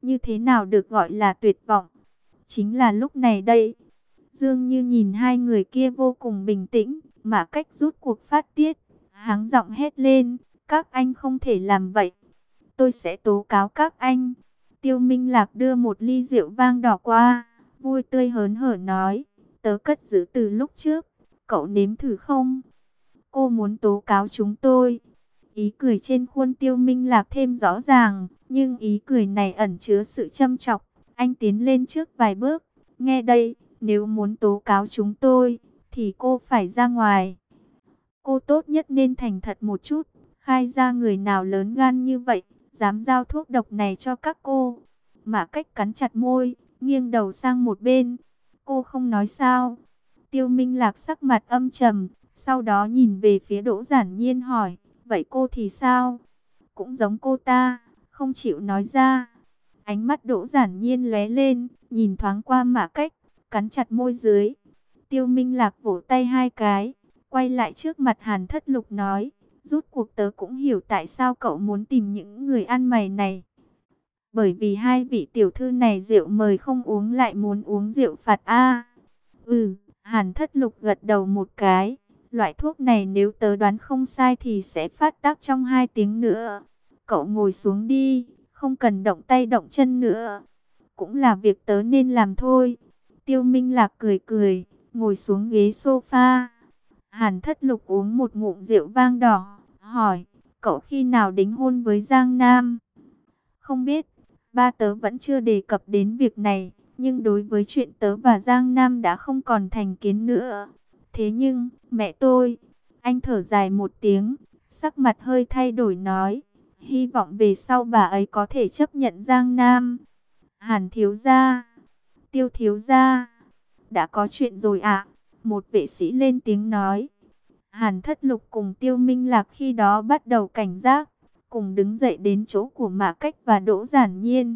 như thế nào được gọi là tuyệt vọng? Chính là lúc này đây. Dương Như nhìn hai người kia vô cùng bình tĩnh, mà cách rút cuộc phát tiết, hắng giọng hét lên, các anh không thể làm vậy. Tôi sẽ tố cáo các anh. Tiêu Minh Lạc đưa một ly rượu vang đỏ qua, vui tươi hớn hở nói, tớ cất giữ từ lúc trước, cậu nếm thử không? Cô muốn tố cáo chúng tôi. Ý cười trên khuôn Tiêu Minh Lạc thêm rõ ràng, nhưng ý cười này ẩn chứa sự châm chọc. Anh tiến lên trước vài bước, nghe đây, nếu muốn tố cáo chúng tôi, thì cô phải ra ngoài. Cô tốt nhất nên thành thật một chút, khai ra người nào lớn gan như vậy, dám giao thuốc độc này cho các cô. Mà Cách cắn chặt môi, nghiêng đầu sang một bên. Cô không nói sao. Tiêu Minh Lạc sắc mặt âm trầm, sau đó nhìn về phía Đỗ Giản Nhiên hỏi, vậy cô thì sao? Cũng giống cô ta, không chịu nói ra. Ánh mắt Đỗ Giản Nhiên lóe lên, nhìn thoáng qua Mã Cách, cắn chặt môi dưới. Tiêu Minh Lạc vỗ tay hai cái, quay lại trước mặt Hàn Thất Lục nói, rút cuộc tớ cũng hiểu tại sao cậu muốn tìm những người ăn mày này. Bởi vì hai vị tiểu thư này rượu mời không uống lại muốn uống rượu phạt a. Hàn Thất Lục gật đầu một cái. Loại thuốc này nếu tớ đoán không sai thì sẽ phát tác trong 2 tiếng nữa. Cậu ngồi xuống đi, không cần động tay động chân nữa. Cũng là việc tớ nên làm thôi. Tiêu Minh Lạc cười cười, ngồi xuống ghế sofa. Hàn Thất Lục uống một ngụm rượu vang đỏ, hỏi, cậu khi nào đính hôn với Giang Nam? Không biết, ba tớ vẫn chưa đề cập đến việc này, nhưng đối với chuyện tớ và Giang Nam đã không còn thành kiến nữa. Thế nhưng, mẹ tôi, anh thở dài một tiếng, sắc mặt hơi thay đổi nói, hy vọng về sau bà ấy có thể chấp nhận Giang Nam. Hàn thiếu gia, Tiêu thiếu gia, đã có chuyện rồi ạ. Một vệ sĩ lên tiếng nói. Hàn Thất Lục cùng Tiêu Minh Lạc khi đó bắt đầu cảnh giác, cùng đứng dậy đến chỗ của Mã Cách và Đỗ Giản Nhiên.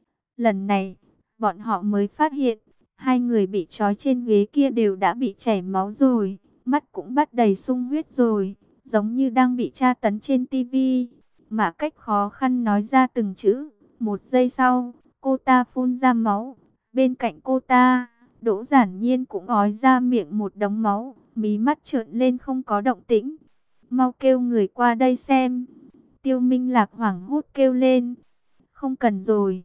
Lần này, bọn họ mới phát hiện, hai người bị trói trên ghế kia đều đã bị chảy máu rồi, mắt cũng bắt đầy sung huyết rồi, giống như đang bị tra tấn trên tivi. Mã Cách khó khăn nói ra từng chữ, một giây sau, cô ta phun ra máu. Bên cạnh cô ta, Đỗ Giản Nhiên cũng ói ra miệng một đống máu, mí mắt trợn lên không có động tĩnh. Mau kêu người qua đây xem. Tiêu Minh Lạc hoảng hốt kêu lên. Không cần rồi.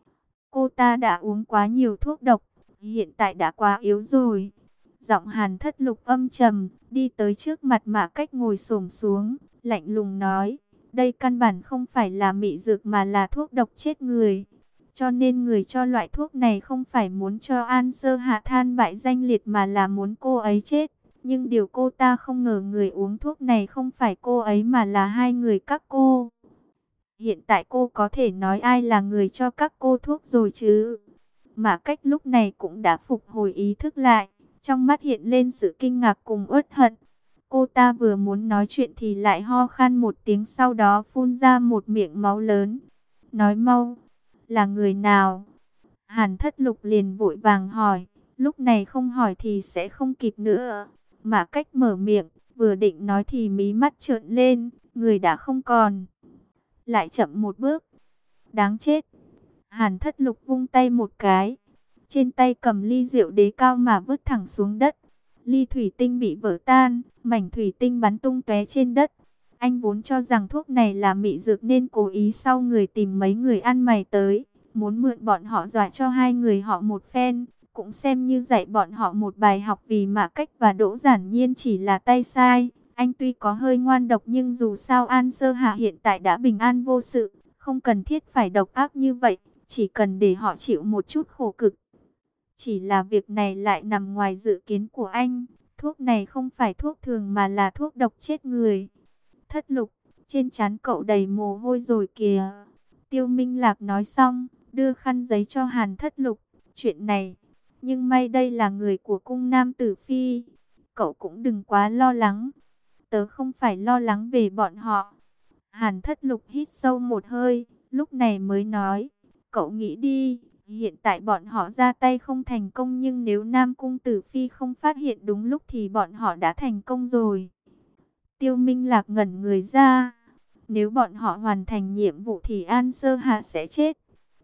Cô ta đã uống quá nhiều thuốc độc, hiện tại đã quá yếu rồi. Giọng Hàn Thất Lục âm trầm, đi tới trước mặt Mã Cách ngồi xổm xuống, lạnh lùng nói, đây căn bản không phải là mị dược mà là thuốc độc chết người. Cho nên người cho loại thuốc này không phải muốn cho An Sơ Hạ than bại danh liệt mà là muốn cô ấy chết. Nhưng điều cô ta không ngờ người uống thuốc này không phải cô ấy mà là hai người các cô. Hiện tại cô có thể nói ai là người cho các cô thuốc rồi chứ? Mã Cách lúc này cũng đã phục hồi ý thức lại, trong mắt hiện lên sự kinh ngạc cùng uất hận. Cô ta vừa muốn nói chuyện thì lại ho khan một tiếng, sau đó phun ra một miệng máu lớn. Nói mau, là người nào? Hàn Thất Lục liền vội vàng hỏi, lúc này không hỏi thì sẽ không kịp nữa. Mã Cách mở miệng, vừa định nói thì mí mắt trợn lên, người đã không còn. Lại chậm một bước. Đáng chết. Hàn Thất Lục vung tay một cái. Trên tay cầm ly rượu đế cao mà vứt thẳng xuống đất. Ly thủy tinh bị vỡ tan, mảnh thủy tinh bắn tung tóe trên đất. Anh vốn cho rằng thuốc này là mị dược nên cố ý sau người tìm mấy người ăn mày tới, muốn mượn bọn họ dọa cho hai người họ một phen, cũng xem như dạy bọn họ một bài học. Vì Mã Cách và Đỗ Giản Nhiên chỉ là tay sai, anh tuy có hơi ngoan độc nhưng dù sao An Sơ Hạ hiện tại đã bình an vô sự, không cần thiết phải độc ác như vậy, chỉ cần để họ chịu một chút khổ cực. Chỉ là việc này lại nằm ngoài dự kiến của anh, thuốc này không phải thuốc thường mà là thuốc độc chết người. Thất Lục, trên trán cậu đầy mồ hôi rồi kìa. Tiêu Minh Lạc nói xong, đưa khăn giấy cho Hàn Thất Lục. Chuyện này, nhưng may đây là người của cung Nam Tử Phi. Cậu cũng đừng quá lo lắng. Tớ không phải lo lắng về bọn họ. Hàn Thất Lục hít sâu một hơi, lúc này mới nói. Cậu nghĩ đi, hiện tại bọn họ ra tay không thành công, nhưng nếu Nam Cung Tử Phi không phát hiện đúng lúc thì bọn họ đã thành công rồi. Tiêu Minh Lạc ngẩn người ra. Nếu bọn họ hoàn thành nhiệm vụ thì An Sơ Hạ sẽ chết.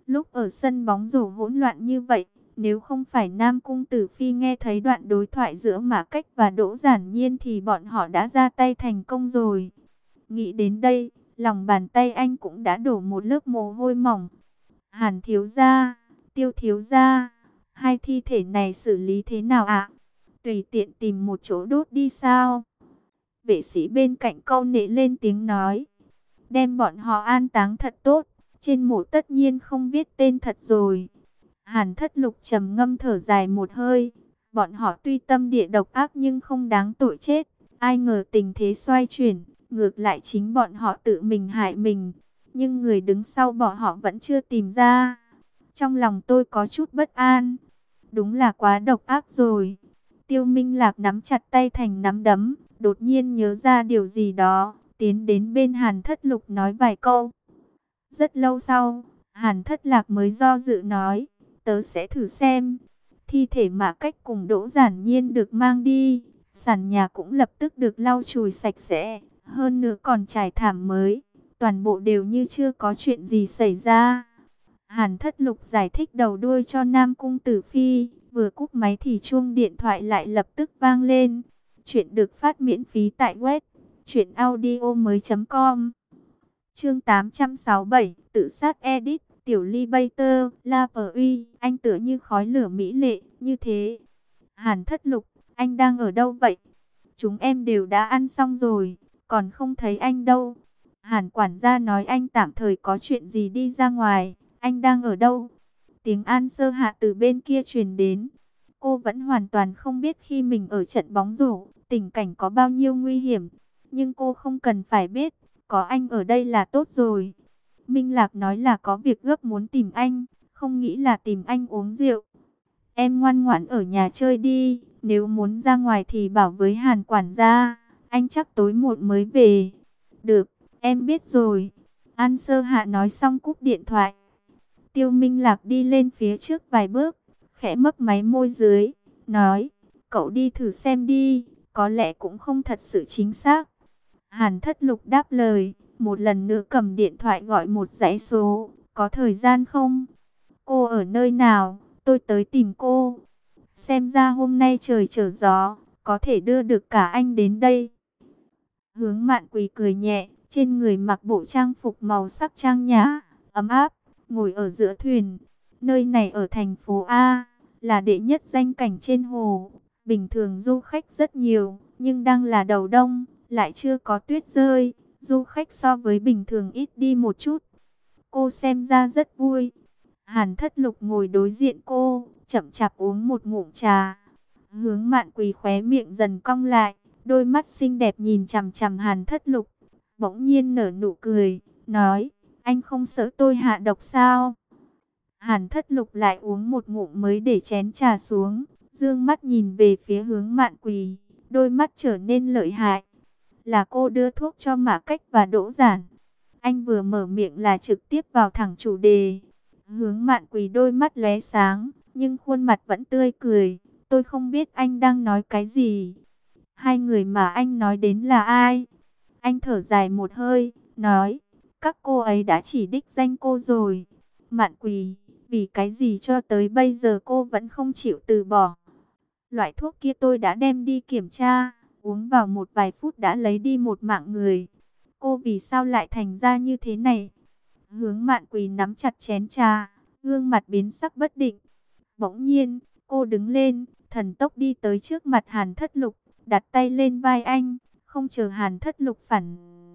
Lúc ở sân bóng rổ hỗn loạn như vậy, nếu không phải Nam Cung Tử Phi nghe thấy đoạn đối thoại giữa Mã Cách và Đỗ Giản Nhiên thì bọn họ đã ra tay thành công rồi. Nghĩ đến đây, lòng bàn tay anh cũng đã đổ một lớp mồ hôi mỏng. Hàn thiếu gia, Tiêu thiếu gia, hai thi thể này xử lý thế nào ạ? Tùy tiện tìm một chỗ đốt đi sao? Vệ sĩ bên cạnh câu nệ lên tiếng nói. Đem bọn họ an táng thật tốt, trên mộ tất nhiên không viết tên thật rồi. Hàn Thất Lục trầm ngâm thở dài một hơi. Bọn họ tuy tâm địa độc ác nhưng không đáng tội chết. Ai ngờ tình thế xoay chuyển, ngược lại chính bọn họ tự mình hại mình. Nhưng người đứng sau bọn họ vẫn chưa tìm ra. Trong lòng tôi có chút bất an. Đúng là quá độc ác rồi. Tiêu Minh Lạc nắm chặt tay thành nắm đấm, đột nhiên nhớ ra điều gì đó, tiến đến bên Hàn Thất Lục nói vài câu. Rất lâu sau, Hàn Thất Lạc mới do dự nói, tớ sẽ thử xem. Thi thể Mã Cách cùng Đỗ Giản Nhiên được mang đi, sàn nhà cũng lập tức được lau chùi sạch sẽ, hơn nữa còn trải thảm mới, toàn bộ đều như chưa có chuyện gì xảy ra. Hàn Thất Lục giải thích đầu đuôi cho Nam Cung Tử Phi, vừa cúp máy thì chuông điện thoại lại lập tức vang lên. Chuyện được phát miễn phí tại web truyệnaudiomoi.com. Chương 867, tự sát edit, Tiểu Ly Bater, La Uy, anh tựa như khói lửa mỹ lệ, như thế. Hàn Thất Lục, anh đang ở đâu vậy? Chúng em đều đã ăn xong rồi, còn không thấy anh đâu. Hàn quản gia nói anh tạm thời có chuyện gì đi ra ngoài, anh đang ở đâu? Tiếng An Sơ Hạ từ bên kia truyền đến. Cô vẫn hoàn toàn không biết khi mình ở trận bóng rổ, tình cảnh có bao nhiêu nguy hiểm. Nhưng cô không cần phải biết, có anh ở đây là tốt rồi. Minh Lạc nói là có việc gấp muốn tìm anh, không nghĩ là tìm anh uống rượu. Em ngoan ngoãn ở nhà chơi đi, nếu muốn ra ngoài thì bảo với Hàn quản gia, anh chắc tối muộn mới về. Được, em biết rồi. An Sơ Hạ nói xong cúp điện thoại. Tiêu Minh Lạc đi lên phía trước vài bước, khẽ mấp máy môi dưới, nói, cậu đi thử xem đi, có lẽ cũng không thật sự chính xác. Hàn Thất Lục đáp lời, một lần nữa cầm điện thoại gọi một dãy số, có thời gian không? Cô ở nơi nào? Tôi tới tìm cô. Xem ra hôm nay trời trở gió, có thể đưa được cả anh đến đây. Hướng Mạn Quỳ cười nhẹ, trên người mặc bộ trang phục màu sắc trang nhã, ấm áp, ngồi ở giữa thuyền. Nơi này ở thành phố A, là đệ nhất danh cảnh trên hồ. Bình thường du khách rất nhiều, nhưng đang là đầu đông, lại chưa có tuyết rơi. Du khách so với bình thường ít đi một chút. Cô xem ra rất vui. Hàn Thất Lục ngồi đối diện cô, chậm chạp uống một ngụm trà. Hướng Mạn Quỳ khóe miệng dần cong lại, đôi mắt xinh đẹp nhìn chằm chằm Hàn Thất Lục. Bỗng nhiên nở nụ cười, nói, anh không sợ tôi hạ độc sao? Hàn Thất Lục lại uống một ngụm mới để chén trà xuống, dương mắt nhìn về phía Hướng Mạn Quỳ, đôi mắt trở nên lợi hại. Là cô đưa thuốc cho Mã Cách và Đỗ Giản. Anh vừa mở miệng là trực tiếp vào thẳng chủ đề. Hướng Mạn Quỳ đôi mắt lóe sáng, nhưng khuôn mặt vẫn tươi cười. Tôi không biết anh đang nói cái gì. Hai người mà anh nói đến là ai? Anh thở dài một hơi, nói, các cô ấy đã chỉ đích danh cô rồi. Mạn Quỳ, vì cái gì cho tới bây giờ cô vẫn không chịu từ bỏ? Loại thuốc kia tôi đã đem đi kiểm tra, uống vào một vài phút đã lấy đi một mạng người. Cô vì sao lại thành ra như thế này? Hướng Mạn Quỳ nắm chặt chén trà, gương mặt biến sắc bất định. Bỗng nhiên, cô đứng lên, thần tốc đi tới trước mặt Hàn Thất Lục, đặt tay lên vai anh, không chờ Hàn Thất Lục phản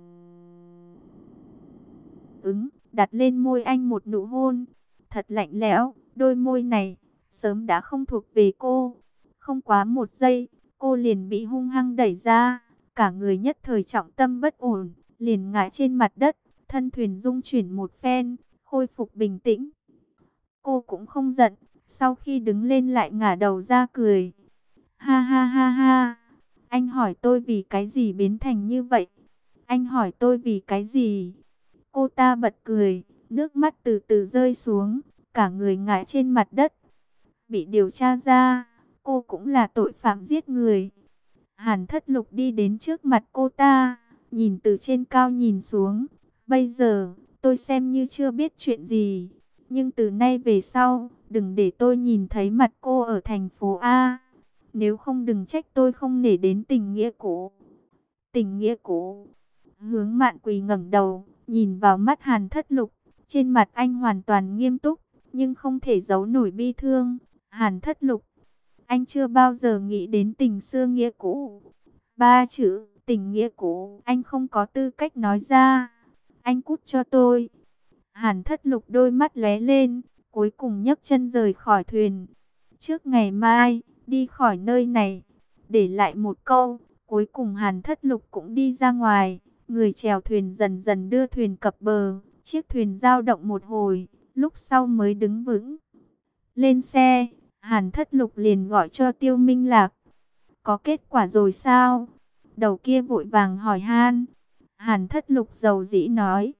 ứng, đặt lên môi anh một nụ hôn. Thật lạnh lẽo, đôi môi này, sớm đã không thuộc về cô. Không quá một giây, cô liền bị hung hăng đẩy ra, cả người nhất thời trọng tâm bất ổn, liền ngã trên mặt đất, thân thuyền rung chuyển một phen, khôi phục bình tĩnh. Cô cũng không giận, sau khi đứng lên lại ngả đầu ra cười. Ha ha ha ha, anh hỏi tôi vì cái gì biến thành như vậy? Anh hỏi tôi vì cái gì? Cô ta bật cười, nước mắt từ từ rơi xuống, cả người ngã trên mặt đất. Bị điều tra ra, cô cũng là tội phạm giết người. Hàn Thất Lục đi đến trước mặt cô ta, nhìn từ trên cao nhìn xuống. Bây giờ, tôi xem như chưa biết chuyện gì. Nhưng từ nay về sau, đừng để tôi nhìn thấy mặt cô ở thành phố A. Nếu không đừng trách tôi không nể đến tình nghĩa cũ. Tình nghĩa cũ. Hướng Mạn Quỳ ngẩng đầu, nhìn vào mắt Hàn Thất Lục. Trên mặt anh hoàn toàn nghiêm túc, nhưng không thể giấu nổi bi thương. Hàn Thất Lục, anh chưa bao giờ nghĩ đến tình xưa nghĩa cũ. Ba chữ, tình nghĩa cũ, anh không có tư cách nói ra. Anh cút cho tôi. Hàn Thất Lục đôi mắt lóe lên, cuối cùng nhấc chân rời khỏi thuyền. Trước ngày mai, đi khỏi nơi này. Để lại một câu, cuối cùng Hàn Thất Lục cũng đi ra ngoài. Người chèo thuyền dần dần đưa thuyền cập bờ. Chiếc thuyền dao động một hồi, lúc sau mới đứng vững. Lên xe, Hàn Thất Lục liền gọi cho Tiêu Minh Lạc. Có kết quả rồi sao? Đầu kia vội vàng hỏi han. Hàn Thất Lục dầu dĩ nói,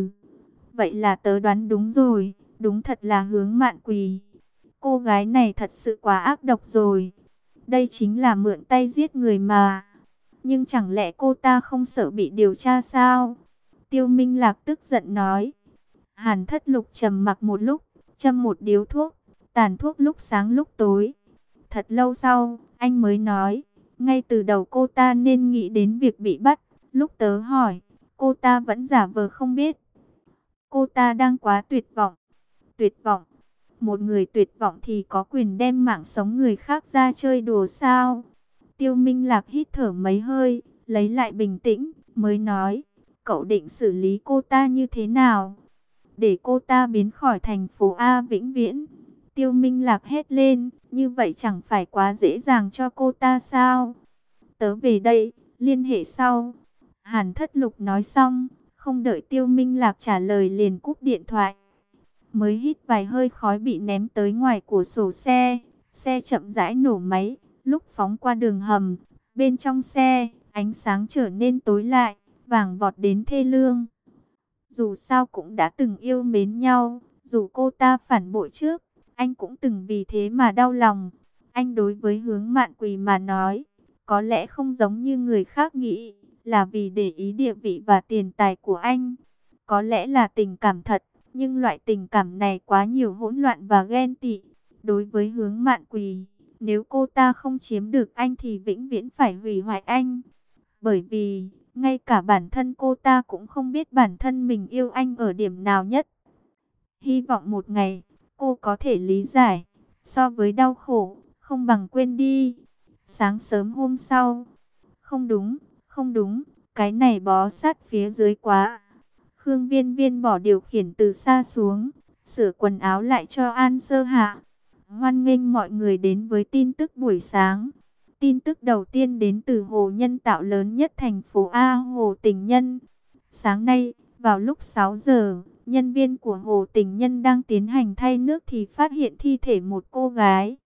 vậy là tớ đoán đúng rồi, đúng thật là Hướng Mạn Quỳ. Cô gái này thật sự quá ác độc rồi. Đây chính là mượn tay giết người mà. Nhưng chẳng lẽ cô ta không sợ bị điều tra sao? Tiêu Minh Lạc tức giận nói. Hàn Thất Lục trầm mặc một lúc, châm một điếu thuốc, tàn thuốc lúc sáng lúc tối. Thật lâu sau, anh mới nói, ngay từ đầu cô ta nên nghĩ đến việc bị bắt. Lúc tớ hỏi, cô ta vẫn giả vờ không biết. Cô ta đang quá tuyệt vọng. Tuyệt vọng. Một người tuyệt vọng thì có quyền đem mạng sống người khác ra chơi đùa sao? Tiêu Minh Lạc hít thở mấy hơi, lấy lại bình tĩnh, mới nói, cậu định xử lý cô ta như thế nào? Để cô ta biến khỏi thành phố A vĩnh viễn. Tiêu Minh Lạc hét lên, như vậy chẳng phải quá dễ dàng cho cô ta sao? Tớ về đây, liên hệ sau. Hàn Thất Lục nói xong, không đợi Tiêu Minh Lạc trả lời liền cúp điện thoại. Mới hít vài hơi khói bị ném tới ngoài cửa sổ xe. Xe chậm rãi nổ máy, lúc phóng qua đường hầm. Bên trong xe, ánh sáng trở nên tối lại, vàng vọt đến thê lương. Dù sao cũng đã từng yêu mến nhau, dù cô ta phản bội trước, anh cũng từng vì thế mà đau lòng. Anh đối với Hướng Mạn Quỳ mà nói, có lẽ không giống như người khác nghĩ, là vì để ý địa vị và tiền tài của anh. Có lẽ là tình cảm thật, nhưng loại tình cảm này quá nhiều hỗn loạn và ghen tị. Đối với Hướng Mạn Quỳ, nếu cô ta không chiếm được anh thì vĩnh viễn phải hủy hoại anh. Bởi vì, ngay cả bản thân cô ta cũng không biết bản thân mình yêu anh ở điểm nào nhất. Hy vọng một ngày, cô có thể lý giải. So với đau khổ, không bằng quên đi. Sáng sớm hôm sau. Không đúng, không đúng, cái này bó sát phía dưới quá. Khương Viên Viên bỏ điều khiển từ xa xuống, sửa quần áo lại cho An Sơ Hạ. Hoan nghênh mọi người đến với tin tức buổi sáng. Tin tức đầu tiên đến từ hồ nhân tạo lớn nhất thành phố A, Hồ Tình Nhân. Sáng nay, vào lúc 6 giờ, nhân viên của Hồ Tình Nhân đang tiến hành thay nước thì phát hiện thi thể một cô gái.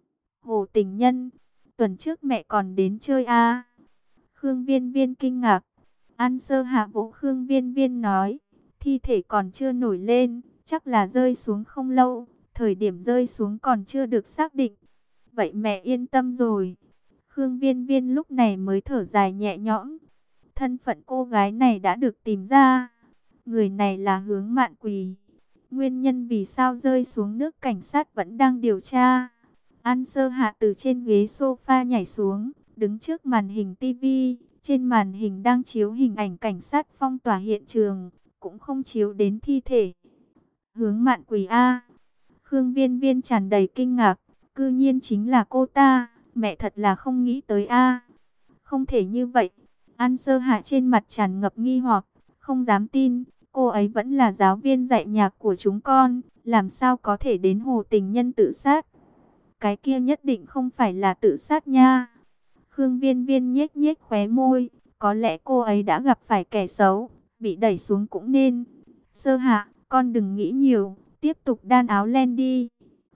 Hồ Tình Nhân, tuần trước mẹ còn đến chơi a? Khương Viên Viên kinh ngạc. An Sơ Hạ vỗ Khương Viên Viên nói, thi thể còn chưa nổi lên, chắc là rơi xuống không lâu, thời điểm rơi xuống còn chưa được xác định. Vậy mẹ yên tâm rồi. Khương Viên Viên lúc này mới thở dài nhẹ nhõm. Thân phận cô gái này đã được tìm ra. Người này là Hướng Mạn Quỳ. Nguyên nhân vì sao rơi xuống nước cảnh sát vẫn đang điều tra. An Sơ Hạ từ trên ghế sofa nhảy xuống, đứng trước màn hình tivi. Trên màn hình đang chiếu hình ảnh cảnh sát phong tỏa hiện trường, cũng không chiếu đến thi thể. Hướng Mạn Quỳ A. Khương Viên Viên tràn đầy kinh ngạc, cư nhiên chính là cô ta, mẹ thật là không nghĩ tới a. Không thể như vậy. An Sơ Hạ trên mặt tràn ngập nghi hoặc, không dám tin, cô ấy vẫn là giáo viên dạy nhạc của chúng con, làm sao có thể đến Hồ Tình Nhân tự sát. Cái kia nhất định không phải là tự sát nha. Khương Viên Viên nhếch nhếch khóe môi, có lẽ cô ấy đã gặp phải kẻ xấu, bị đẩy xuống cũng nên. Sơ Hạ, con đừng nghĩ nhiều, tiếp tục đan áo len đi.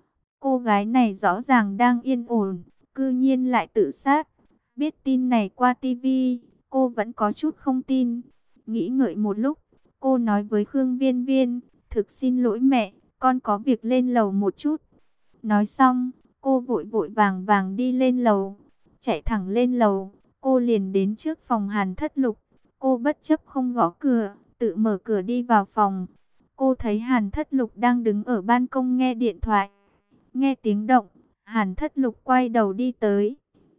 Cô gái này rõ ràng đang yên ổn, cư nhiên lại tự sát. Biết tin này qua tivi, cô vẫn có chút không tin. Nghĩ ngợi một lúc, cô nói với Khương Viên Viên, thực xin lỗi mẹ, con có việc lên lầu một chút. Nói xong, cô vội vội vàng vàng đi lên lầu. Chạy thẳng lên lầu, cô liền đến trước phòng Hàn Thất Lục. Cô bất chấp không gõ cửa, tự mở cửa đi vào phòng. cô thấy Hàn Thất Lục đang đứng ở ban công nghe điện thoại. Nghe tiếng động, Hàn Thất Lục quay đầu đi tới.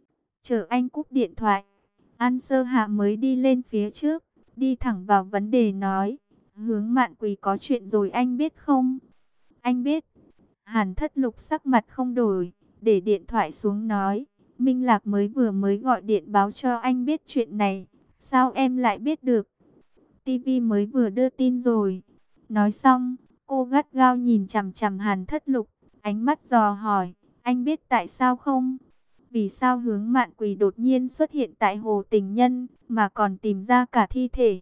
Chờ anh cúp điện thoại, An Sơ Hạ mới đi lên phía trước, đi thẳng vào vấn đề nói, Hướng Mạn Quỳ có chuyện rồi anh biết không? Anh biết. Hàn Thất Lục sắc mặt không đổi, để điện thoại xuống nói, Minh Lạc mới gọi điện báo cho anh biết chuyện này, sao em lại biết được? TV mới vừa đưa tin rồi. Nói xong, cô gắt gao nhìn chằm chằm Hàn Thất Lục, ánh mắt dò hỏi, anh biết tại sao không? Vì sao Hướng Mạn Quỳ đột nhiên xuất hiện tại Hồ Tình Nhân, mà còn tìm ra cả thi thể?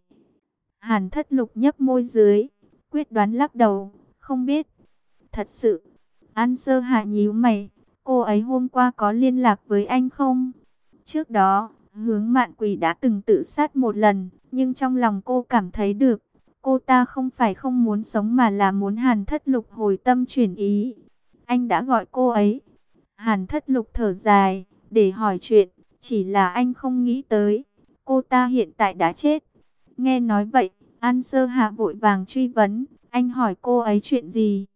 Hàn Thất Lục nhấp môi dưới, quyết đoán lắc đầu, không biết. Thật sự. An Sơ Hạ nhíu mày, cô ấy hôm qua có liên lạc với anh không? Trước đó, Hướng Mạn Quỳ đã từng tự sát một lần, nhưng trong lòng cô cảm thấy được, cô ta không phải không muốn sống mà là muốn Hàn Thất Lục hồi tâm chuyển ý. Anh đã gọi cô ấy. Hàn Thất Lục thở dài, để hỏi chuyện, chỉ là anh không nghĩ tới, cô ta hiện tại đã chết. Nghe nói vậy, An Sơ Hạ vội vàng truy vấn, anh hỏi cô ấy chuyện gì?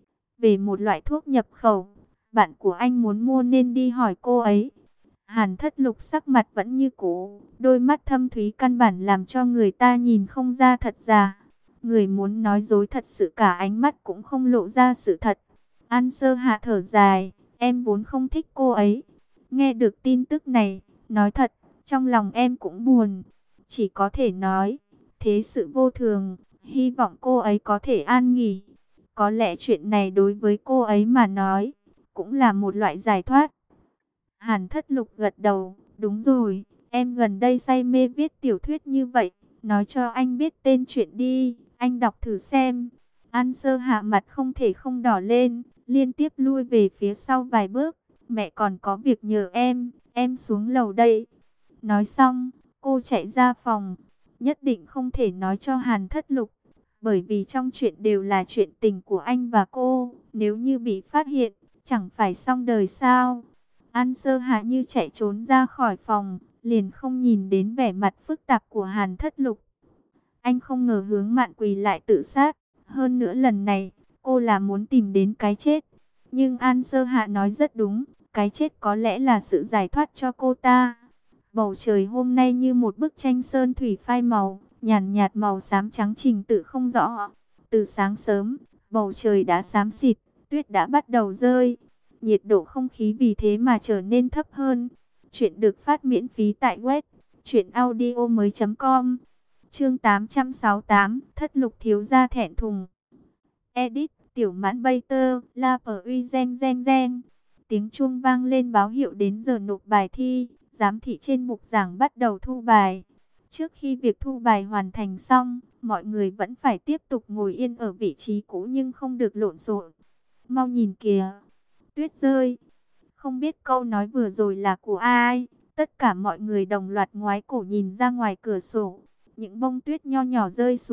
Về một loại thuốc nhập khẩu, bạn của anh muốn mua nên đi hỏi cô ấy. Hàn Thất Lục sắc mặt vẫn như cũ, đôi mắt thâm thúy căn bản làm cho người ta nhìn không ra thật giả. Người muốn nói dối thật sự cả ánh mắt cũng không lộ ra sự thật. An Sơ Hạ thở dài, em vốn không thích cô ấy. Nghe được tin tức này, nói thật, trong lòng em cũng buồn. Chỉ có thể nói, thế sự vô thường, hy vọng cô ấy có thể an nghỉ. Có lẽ chuyện này đối với cô ấy mà nói, cũng là một loại giải thoát. Hàn Thất Lục gật đầu, đúng rồi, em gần đây say mê viết tiểu thuyết như vậy, nói cho anh biết tên chuyện đi, anh đọc thử xem. An Sơ Hạ mặt không thể không đỏ lên, liên tiếp lui về phía sau vài bước, mẹ còn có việc nhờ em xuống lầu đây. Nói xong, cô chạy ra phòng, nhất định không thể nói cho Hàn Thất Lục, bởi vì trong chuyện đều là chuyện tình của anh và cô, nếu như bị phát hiện, chẳng phải xong đời sao. An Sơ Hạ như chạy trốn ra khỏi phòng, liền không nhìn đến vẻ mặt phức tạp của Hàn Thất Lục. Anh không ngờ Hướng Mạn Quỳ lại tự sát, hơn nữa lần này, cô là muốn tìm đến cái chết. Nhưng An Sơ Hạ nói rất đúng, cái chết có lẽ là sự giải thoát cho cô ta. Bầu trời hôm nay như một bức tranh sơn thủy phai màu, nhàn nhạt màu xám trắng trình tự không rõ. Từ sáng sớm, bầu trời đã xám xịt, tuyết đã bắt đầu rơi. Nhiệt độ không khí vì thế mà trở nên thấp hơn. Chuyện được phát miễn phí tại web truyệnaudiomoi.com. Chương 868, Thất Lục thiếu gia thẹn thùng. Edit, Tiểu Mãn Bay Tơ, La Pờ Uy Gen Gen Gen. Tiếng chuông vang lên báo hiệu đến giờ nộp bài thi. Giám thị trên bục giảng bắt đầu thu bài. Trước khi việc thu bài hoàn thành xong, mọi người vẫn phải tiếp tục ngồi yên ở vị trí cũ nhưng không được lộn xộn. Mau nhìn kìa, tuyết rơi. Không biết câu nói vừa rồi là của ai? Tất cả mọi người đồng loạt ngoái cổ nhìn ra ngoài cửa sổ. Những bông tuyết nho nhỏ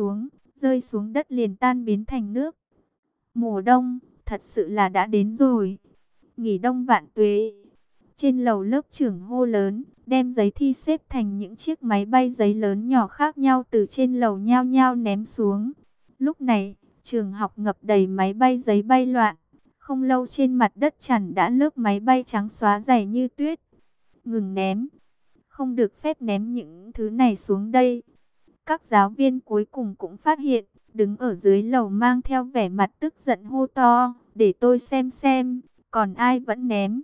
rơi xuống đất liền tan biến thành nước. Mùa đông, thật sự là đã đến rồi. Nghỉ đông vạn tuế. Trên lầu lớp trưởng hô lớn, đem giấy thi xếp thành những chiếc máy bay giấy lớn nhỏ khác nhau từ trên lầu nhao nhao ném xuống. Lúc này, trường học ngập đầy máy bay giấy bay loạn. Không lâu trên mặt đất chằn đã lớp máy bay trắng xóa dày như tuyết. Ngừng ném. Không được phép ném những thứ này xuống đây. Các giáo viên cuối cùng cũng phát hiện, đứng ở dưới lầu mang theo vẻ mặt tức giận hô to, để tôi xem, còn ai vẫn ném.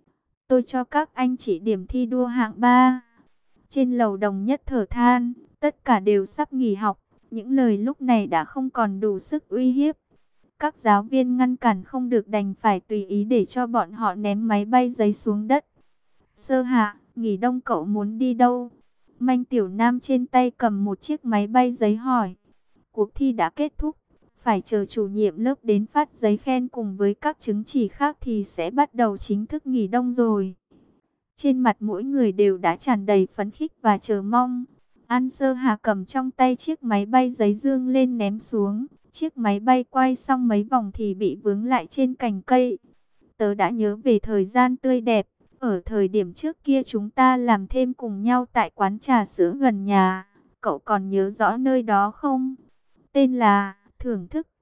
Tôi cho các anh chỉ điểm thi đua hạng 3. Trên lầu đồng nhất thở than, tất cả đều sắp nghỉ học. Những lời lúc này đã không còn đủ sức uy hiếp. Các giáo viên ngăn cản không được đành phải tùy ý để cho bọn họ ném máy bay giấy xuống đất. Sơ Hạ, nghỉ đông cậu muốn đi đâu? Manh Tiểu Nam trên tay cầm một chiếc máy bay giấy hỏi. Cuộc thi đã kết thúc, phải chờ chủ nhiệm lớp đến phát giấy khen cùng với các chứng chỉ khác thì sẽ bắt đầu chính thức nghỉ đông rồi. Trên mặt mỗi người đều đã tràn đầy phấn khích và chờ mong. An Sơ Hà cầm trong tay chiếc máy bay giấy dương lên ném xuống. Chiếc máy bay quay xong mấy vòng thì bị vướng lại trên cành cây. Tớ đã nhớ về thời gian tươi đẹp. Ở thời điểm trước kia chúng ta làm thêm cùng nhau tại quán trà sữa gần nhà. Cậu còn nhớ rõ nơi đó không? Tên là Thưởng Thức.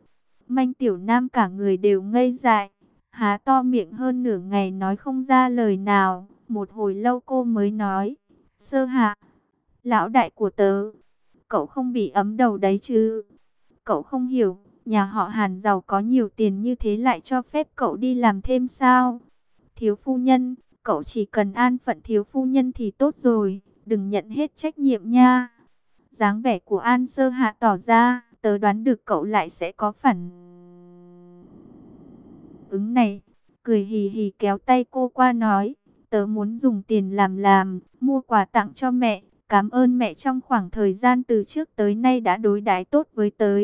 Manh Tiểu Nam cả người đều ngây dại, há to miệng hơn nửa ngày nói không ra lời nào. Một hồi lâu cô mới nói, Sơ Hạ, lão đại của tớ, cậu không bị ấm đầu đấy chứ? Cậu không hiểu, nhà họ Hàn giàu có nhiều tiền như thế lại cho phép cậu đi làm thêm sao? Thiếu phu nhân, cậu chỉ cần an phận thiếu phu nhân thì tốt rồi, đừng nhận hết trách nhiệm nha. Dáng vẻ của An Sơ Hạ tỏ ra, tớ đoán được cậu lại sẽ có phản ứng này. Cười hì hì kéo tay cô qua nói, tớ muốn dùng tiền làm, mua quà tặng cho mẹ. Cảm ơn mẹ trong khoảng thời gian từ trước tới nay đã đối đãi tốt với tớ.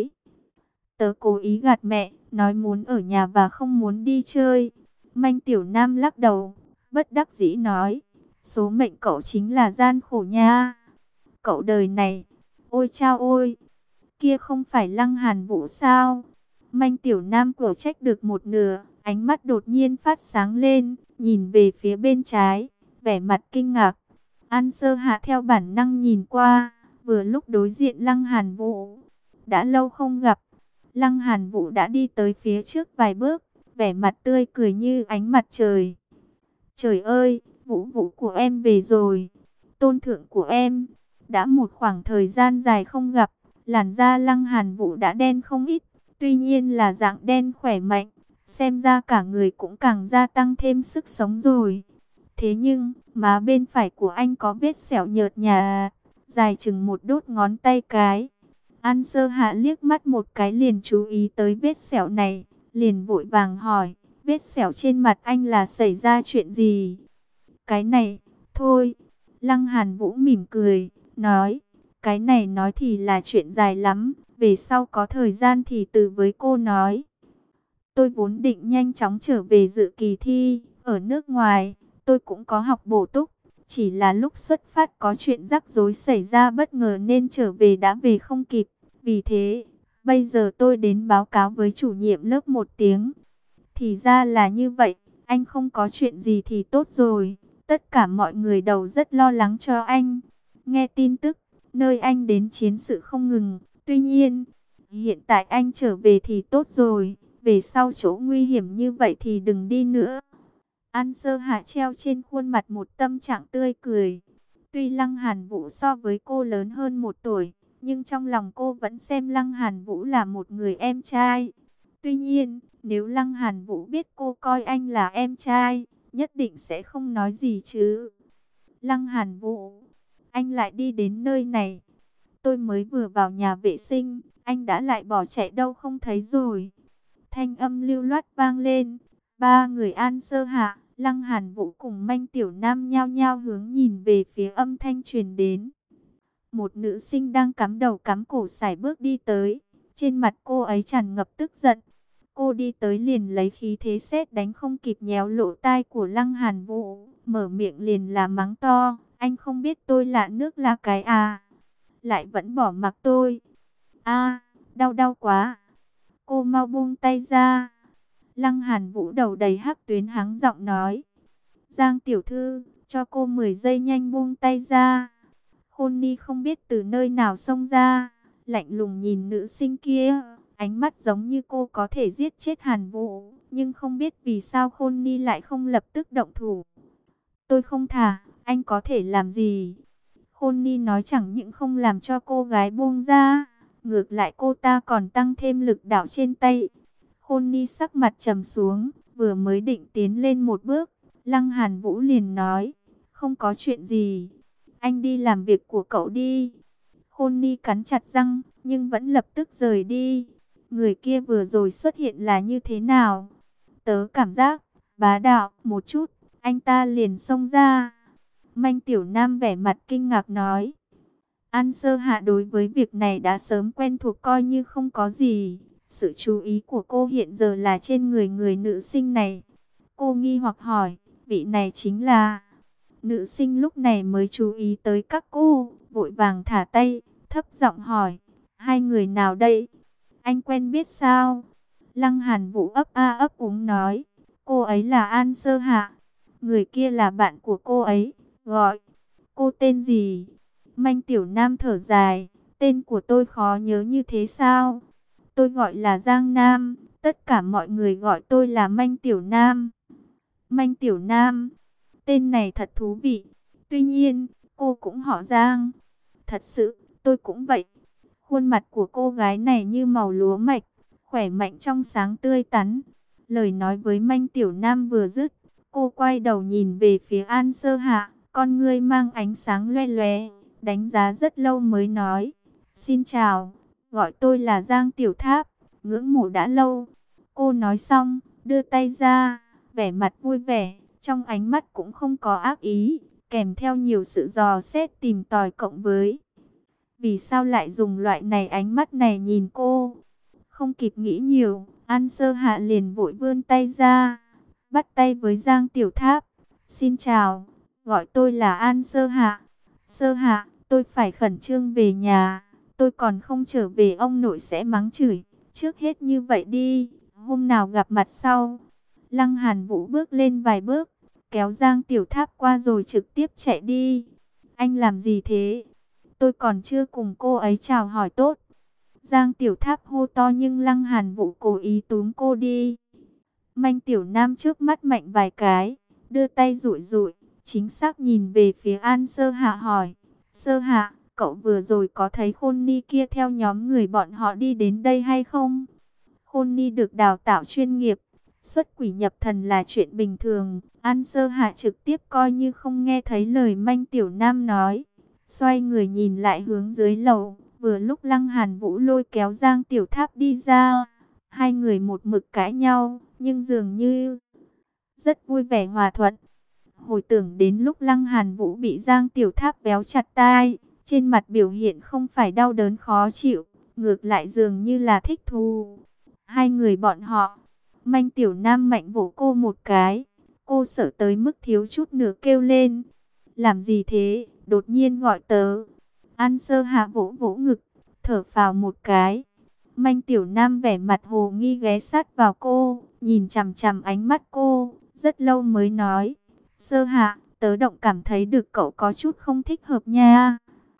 Tớ cố ý gạt mẹ, nói muốn ở nhà và không muốn đi chơi. Manh Tiểu Nam lắc đầu, bất đắc dĩ nói, số mệnh cậu chính là gian khổ nha. Cậu đời này, ôi chao ôi, kia không phải Lăng Hàn Vũ sao? Manh Tiểu Nam của trách được một nửa, ánh mắt đột nhiên phát sáng lên, nhìn về phía bên trái, vẻ mặt kinh ngạc. An Sơ Hạ theo bản năng nhìn qua, vừa lúc đối diện Lăng Hàn Vũ. Đã lâu không gặp, Lăng Hàn Vũ đã đi tới phía trước vài bước, vẻ mặt tươi cười như ánh mặt trời. Trời ơi, Vũ Vũ của em về rồi, tôn thượng của em. Đã một khoảng thời gian dài không gặp, làn da Lăng Hàn Vũ đã đen không ít, tuy nhiên là dạng đen khỏe mạnh, xem ra cả người cũng càng gia tăng thêm sức sống rồi. Thế nhưng, má bên phải của anh có vết sẹo nhợt nhạt, dài chừng một đốt ngón tay cái. An Sơ Hạ liếc mắt một cái liền chú ý tới vết sẹo này, liền vội vàng hỏi, vết sẹo trên mặt anh là xảy ra chuyện gì? Cái này, thôi. Lăng Hàn Vũ mỉm cười, nói, cái này nói thì là chuyện dài lắm, về sau có thời gian thì từ với cô nói. Tôi vốn định nhanh chóng trở về dự kỳ thi, ở nước ngoài, tôi cũng có học bổ túc. Chỉ là lúc xuất phát có chuyện rắc rối xảy ra bất ngờ nên trở về đã về không kịp. Vì thế, bây giờ tôi đến báo cáo với chủ nhiệm lớp một tiếng. Thì ra là như vậy, anh không có chuyện gì thì tốt rồi. Tất cả mọi người đầu rất lo lắng cho anh. Nghe tin tức, nơi anh đến chiến sự không ngừng. Tuy nhiên, hiện tại anh trở về thì tốt rồi. Về sau chỗ nguy hiểm như vậy thì đừng đi nữa. An Sơ Hạ treo trên khuôn mặt một tâm trạng tươi cười. Tuy Lăng Hàn Vũ so với cô lớn hơn một tuổi, nhưng trong lòng cô vẫn xem Lăng Hàn Vũ là một người em trai. Tuy nhiên, nếu Lăng Hàn Vũ biết cô coi anh là em trai, nhất định sẽ không nói gì chứ. Lăng Hàn Vũ, anh lại đi đến nơi này. Tôi mới vừa vào nhà vệ sinh, anh đã lại bỏ chạy đâu không thấy rồi. Thanh âm lưu loát vang lên. Ba người An Sơ Hạ, Lăng Hàn Vũ cùng Manh Tiểu Nam nhao nhao hướng nhìn về phía âm thanh truyền đến. Một nữ sinh đang cắm đầu cắm cổ sải bước đi tới. Trên mặt cô ấy tràn ngập tức giận. Cô đi tới liền lấy khí thế sét đánh không kịp nhéo lỗ tai của Lăng Hàn Vũ. Mở miệng liền là mắng to. Anh không biết tôi là nước là cái à? Lại vẫn bỏ mặc tôi. A, đau đau quá. Cô mau buông tay ra. Lăng Hàn Vũ đầu đầy hắc tuyến hắng giọng nói. Giang tiểu thư, cho cô 10 giây nhanh buông tay ra. Khôn Ni không biết từ nơi nào xông ra, lạnh lùng nhìn nữ sinh kia, ánh mắt giống như cô có thể giết chết Hàn Vũ, nhưng không biết vì sao Khôn Ni lại không lập tức động thủ. Tôi không thả, anh có thể làm gì? Khôn Ni nói chẳng những không làm cho cô gái buông ra, ngược lại cô ta còn tăng thêm lực đạo trên tay. Khôn Ni sắc mặt trầm xuống, vừa mới định tiến lên một bước, Lăng Hàn Vũ liền nói, không có chuyện gì, anh đi làm việc của cậu đi. Khôn Ni cắn chặt răng, nhưng vẫn lập tức rời đi. Người kia vừa rồi xuất hiện là như thế nào? Tớ cảm giác bá đạo một chút, anh ta liền xông ra. Manh Tiểu Nam vẻ mặt kinh ngạc nói. An Sơ Hạ đối với việc này đã sớm quen thuộc coi như không có gì. Sự chú ý của cô hiện giờ là trên người nữ sinh này. Cô nghi hoặc hỏi, vị này chính là... Nữ sinh lúc này mới chú ý tới các cô, vội vàng thả tay, thấp giọng hỏi, hai người nào đây? Anh quen biết sao? Lăng Hàn Vũ ấp a ấp úng nói, cô ấy là An Sơ Hạ, người kia là bạn của cô ấy, gọi, cô tên gì? Manh Tiểu Nam thở dài, tên của tôi khó nhớ như thế sao? tôi gọi là Giang Nam, tất cả mọi người gọi tôi là Manh Tiểu Nam. Manh Tiểu Nam, tên này thật thú vị. Tuy nhiên, cô cũng họ Giang. Thật sự, tôi cũng vậy. Khuôn mặt của cô gái này như màu lúa mạch, khỏe mạnh trong sáng tươi tắn. Lời nói với Manh Tiểu Nam vừa dứt, cô quay đầu nhìn về phía An Sơ Hạ, con ngươi mang ánh sáng loe loé, đánh giá rất lâu mới nói: "Xin chào, gọi tôi là Giang Tiểu Tháp, ngưỡng mộ đã lâu." Cô nói xong, đưa tay ra, vẻ mặt vui vẻ, trong ánh mắt cũng không có ác ý, kèm theo nhiều sự dò xét tìm tòi cộng với vì sao lại dùng loại này ánh mắt này nhìn cô. Không kịp nghĩ nhiều, An Sơ Hạ liền vội vươn tay ra, bắt tay với Giang Tiểu Tháp. "Xin chào, gọi tôi là An Sơ Hạ." "Sơ Hạ, tôi phải khẩn trương về nhà, tôi còn không trở về ông nội sẽ mắng chửi. Trước hết như vậy đi, hôm nào gặp mặt sau." Lăng Hàn Vũ bước lên vài bước, kéo Giang Tiểu Tháp qua rồi trực tiếp chạy đi. "Anh làm gì thế? Tôi còn chưa cùng cô ấy chào hỏi tốt." Giang Tiểu Tháp hô to nhưng Lăng Hàn Vũ cố ý túm cô đi. Manh Tiểu Nam trước mắt mạnh vài cái, đưa tay rủi rủi, chính xác nhìn về phía An Sơ Hạ hỏi: "Sơ Hạ, cậu vừa rồi có thấy Khôn Ni kia theo nhóm người bọn họ đi đến đây hay không?" Khôn Ni được đào tạo chuyên nghiệp, xuất quỷ nhập thần là chuyện bình thường. An Sơ Hạ trực tiếp coi như không nghe thấy lời Manh Tiểu Nam nói, xoay người nhìn lại hướng dưới lầu. Vừa lúc Lăng Hàn Vũ lôi kéo Giang Tiểu Tháp đi ra, hai người một mực cãi nhau, nhưng dường như rất vui vẻ hòa thuận. Hồi tưởng đến lúc Lăng Hàn Vũ bị Giang Tiểu Tháp véo chặt tai, trên mặt biểu hiện không phải đau đớn khó chịu, ngược lại dường như là thích thú. Hai người bọn họ, Manh Tiểu Nam mạnh vỗ cô một cái, cô sợ tới mức thiếu chút nữa kêu lên: "Làm gì thế, đột nhiên gọi tớ?" An Sơ Hạ vỗ vỗ ngực, thở phào một cái. Manh Tiểu Nam vẻ mặt hồ nghi ghé sát vào cô, nhìn chằm chằm ánh mắt cô, rất lâu mới nói: "Sơ Hạ, tớ động cảm thấy được cậu có chút không thích hợp nha."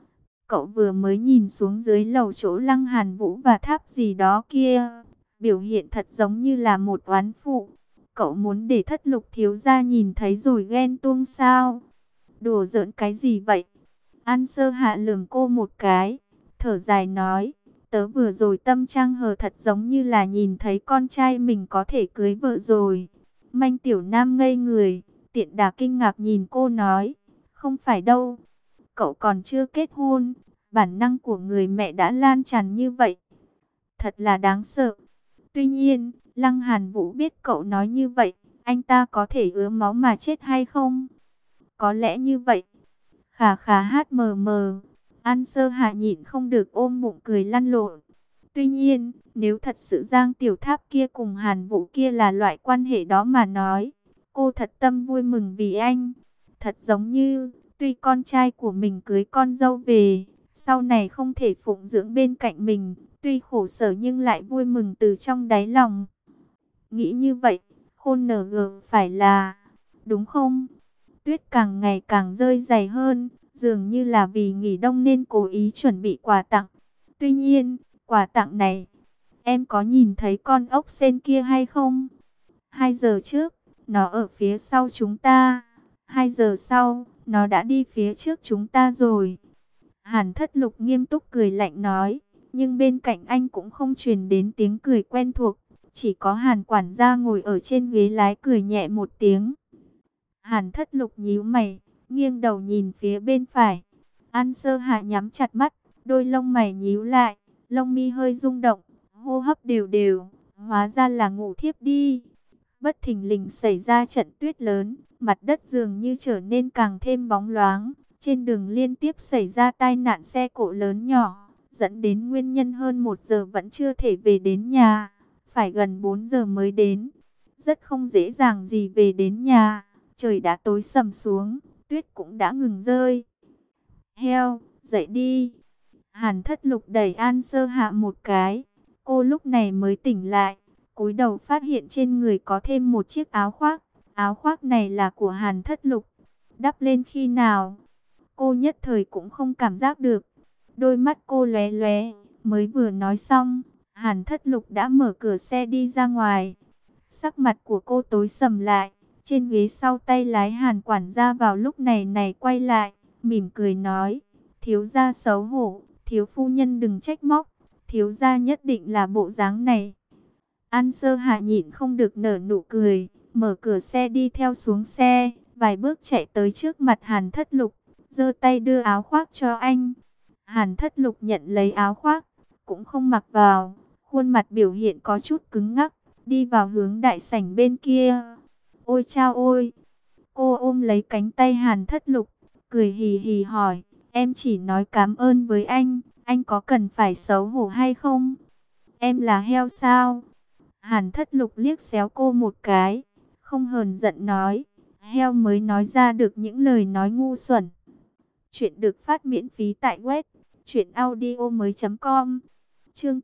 Cậu vừa mới nhìn xuống dưới lầu chỗ Lăng Hàn Vũ và tháp gì đó kia, biểu hiện thật giống như là một oán phụ. Cậu muốn để Thất Lục thiếu gia nhìn thấy rồi ghen tuông sao? Đùa giỡn cái gì vậy? An Sơ Hạ lườm cô một cái, thở dài nói: "Tớ vừa rồi tâm trạng hờ thật giống như là nhìn thấy con trai mình có thể cưới vợ rồi." Manh Tiểu Nam ngây người, tiện đà kinh ngạc nhìn cô nói: "Không phải đâu, cậu còn chưa kết hôn, bản năng của người mẹ đã lan tràn như vậy. Thật là đáng sợ." Tuy nhiên, Lăng Hàn Vũ biết cậu nói như vậy, anh ta có thể ứa máu mà chết hay không? Có lẽ như vậy. Khà khà hát mờ mờ, An Sơ Hạ nhịn không được ôm bụng cười lăn lộn. Tuy nhiên, nếu thật sự Giang Tiểu Tháp kia cùng Hàn Vũ kia là loại quan hệ đó mà nói, cô thật tâm vui mừng vì anh. Thật giống như, tuy con trai của mình cưới con dâu về, sau này không thể phụng dưỡng bên cạnh mình, tuy khổ sở nhưng lại vui mừng từ trong đáy lòng. Nghĩ như vậy, Khôn NG phải là, đúng không? Tuyết càng ngày càng rơi dày hơn, dường như là vì nghỉ đông nên cố ý chuẩn bị quà tặng. Tuy nhiên, quà tặng này, em có nhìn thấy con ốc sên kia hay không? 2 giờ trước, nó ở phía sau chúng ta. 2 giờ sau, nó đã đi phía trước chúng ta rồi. Hàn Thất Lục nghiêm túc cười lạnh nói, nhưng bên cạnh anh cũng không truyền đến tiếng cười quen thuộc. Chỉ có Hàn quản gia ngồi ở trên ghế lái cười nhẹ một tiếng. Hàn Thất Lục nhíu mày, nghiêng đầu nhìn phía bên phải. An Sơ Hạ nhắm chặt mắt, đôi lông mày nhíu lại, lông mi hơi rung động, hô hấp đều đều, hóa ra là ngủ thiếp đi. Bất thình lình xảy ra trận tuyết lớn, mặt đất dường như trở nên càng thêm bóng loáng. Trên đường liên tiếp xảy ra tai nạn xe cộ lớn nhỏ, dẫn đến nguyên nhân hơn 1 giờ vẫn chưa thể về đến nhà, phải gần 4 giờ mới đến. Rất không dễ dàng gì về đến nhà, trời đã tối sầm xuống, tuyết cũng đã ngừng rơi. Heo, dậy đi. Hàn Thất Lục đẩy An Sơ Hạ một cái, cô lúc này mới tỉnh lại, cúi đầu phát hiện trên người có thêm một chiếc áo khoác. Áo khoác này là của Hàn Thất Lục, đắp lên khi nào? Cô nhất thời cũng không cảm giác được. Đôi mắt cô lóe lóe, mới vừa nói xong, Hàn Thất Lục đã mở cửa xe đi ra ngoài. Sắc mặt của cô tối sầm lại. Trên ghế sau tay lái Hàn quản gia vào lúc này quay lại, mỉm cười nói: thiếu gia xấu hổ, thiếu phu nhân đừng trách móc, thiếu gia nhất định là bộ dáng này. An Sơ Hạ nhịn không được nở nụ cười, mở cửa xe đi theo xuống xe, vài bước chạy tới trước mặt Hàn Thất Lục, giơ tay đưa áo khoác cho anh. Hàn Thất Lục nhận lấy áo khoác, cũng không mặc vào, khuôn mặt biểu hiện có chút cứng ngắc, đi vào hướng đại sảnh bên kia. Ôi chao ôi! Cô ôm lấy cánh tay Hàn Thất Lục, cười hì hì hỏi: em chỉ nói cảm ơn với anh có cần phải xấu hổ hay không? Em là heo sao? Hàn Thất Lục liếc xéo cô một cái, không hờn giận nói: heo mới nói ra được những lời nói ngu xuẩn. Chuyện được phát miễn phí tại web truyệnaudiomoi.com. Chương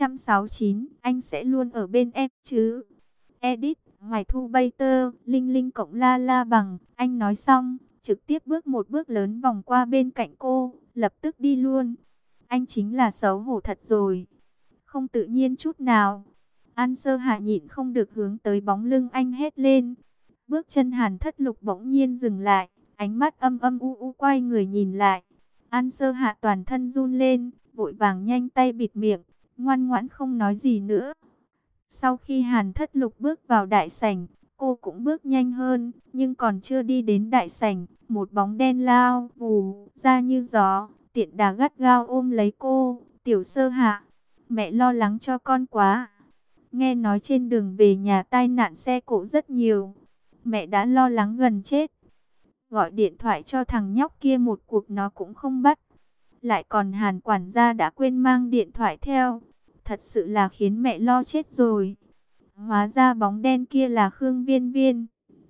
869, anh sẽ luôn ở bên em chứ? Edit: Hoài Thu Bay-tơ, Linh Linh cộng la la bằng. Anh nói xong, trực tiếp bước một bước lớn vòng qua bên cạnh cô, lập tức đi luôn. Anh chính là xấu hổ thật rồi, không tự nhiên chút nào. An Sơ Hạ nhịn không được hướng tới bóng lưng anh hét lên. Bước chân Hàn Thất Lục bỗng nhiên dừng lại, ánh mắt âm âm u u quay người nhìn lại. An Sơ Hạ toàn thân run lên, vội vàng nhanh tay bịt miệng, ngoan ngoãn không nói gì nữa. Sau khi Hàn Thất Lục bước vào đại sảnh, cô cũng bước nhanh hơn, nhưng còn chưa đi đến đại sảnh, một bóng đen lao vù ra như gió, tiện đà gắt gao ôm lấy cô. Tiểu Sơ Hạ, mẹ lo lắng cho con quá. Nghe nói trên đường về nhà tai nạn xe cộ rất nhiều, mẹ đã lo lắng gần chết. Gọi điện thoại cho thằng nhóc kia một cuộc nó cũng không bắt. Lại còn Hàn quản gia đã quên mang điện thoại theo. Thật sự là khiến mẹ lo chết rồi. Hóa ra bóng đen kia là Khương Viên Viên.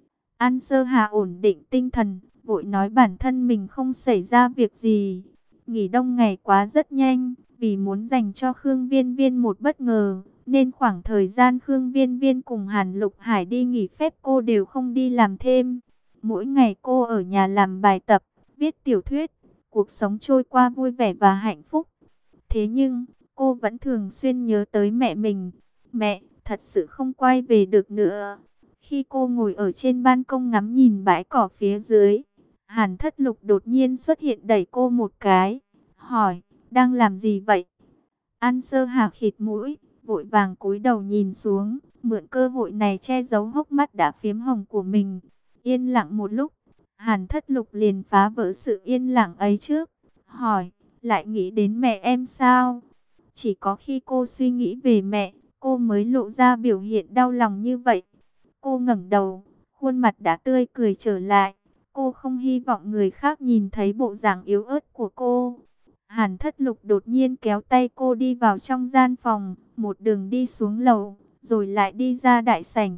An Sơ Hà ổn định tinh thần, vội nói bản thân mình không xảy ra việc gì. Nghỉ đông ngày quá rất nhanh, vì muốn dành cho Khương Viên Viên một bất ngờ, nên khoảng thời gian Khương Viên Viên cùng Hàn Lục Hải đi nghỉ phép cô đều không đi làm thêm. Mỗi ngày cô ở nhà làm bài tập, viết tiểu thuyết, cuộc sống trôi qua vui vẻ và hạnh phúc. Thế nhưng, cô vẫn thường xuyên nhớ tới mẹ mình. Mẹ, thật sự không quay về được nữa. Khi cô ngồi ở trên ban công ngắm nhìn bãi cỏ phía dưới, Hàn Thất Lục đột nhiên xuất hiện đẩy cô một cái, hỏi, đang làm gì vậy? An Sơ Hà khịt mũi, vội vàng cúi đầu nhìn xuống, mượn cơ hội này che giấu hốc mắt đã phiếm hồng của mình. Yên lặng một lúc, Hàn Thất Lục liền phá vỡ sự yên lặng ấy trước, hỏi, lại nghĩ đến mẹ em sao? Chỉ có khi cô suy nghĩ về mẹ, cô mới lộ ra biểu hiện đau lòng như vậy. Cô ngẩng đầu, khuôn mặt đã tươi cười trở lại. Cô không hy vọng người khác nhìn thấy bộ dạng yếu ớt của cô. Hàn Thất Lục đột nhiên kéo tay cô đi vào trong gian phòng, một đường đi xuống lầu, rồi lại đi ra đại sảnh.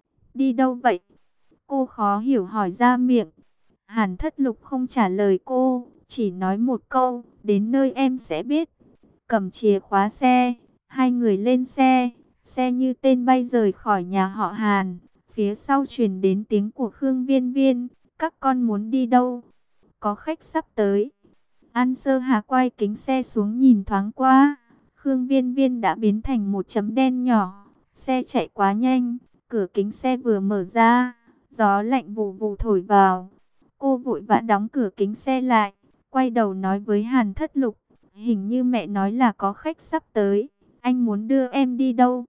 Đi đâu vậy? Cô khó hiểu hỏi ra miệng. Hàn Thất Lục không trả lời cô, chỉ nói một câu, đến nơi em sẽ biết. Cầm chìa khóa xe, hai người lên xe, xe như tên bay rời khỏi nhà họ Hàn. Phía sau truyền đến tiếng của Khương Viên Viên, các con muốn đi đâu? Có khách sắp tới. An Sơ Hà quay kính xe xuống nhìn thoáng qua, Khương Viên Viên đã biến thành một chấm đen nhỏ. Xe chạy quá nhanh, cửa kính xe vừa mở ra, gió lạnh vù vù thổi vào. Cô vội vã đóng cửa kính xe lại, quay đầu nói với Hàn Thất Lục, hình như mẹ nói là có khách sắp tới, anh muốn đưa em đi đâu?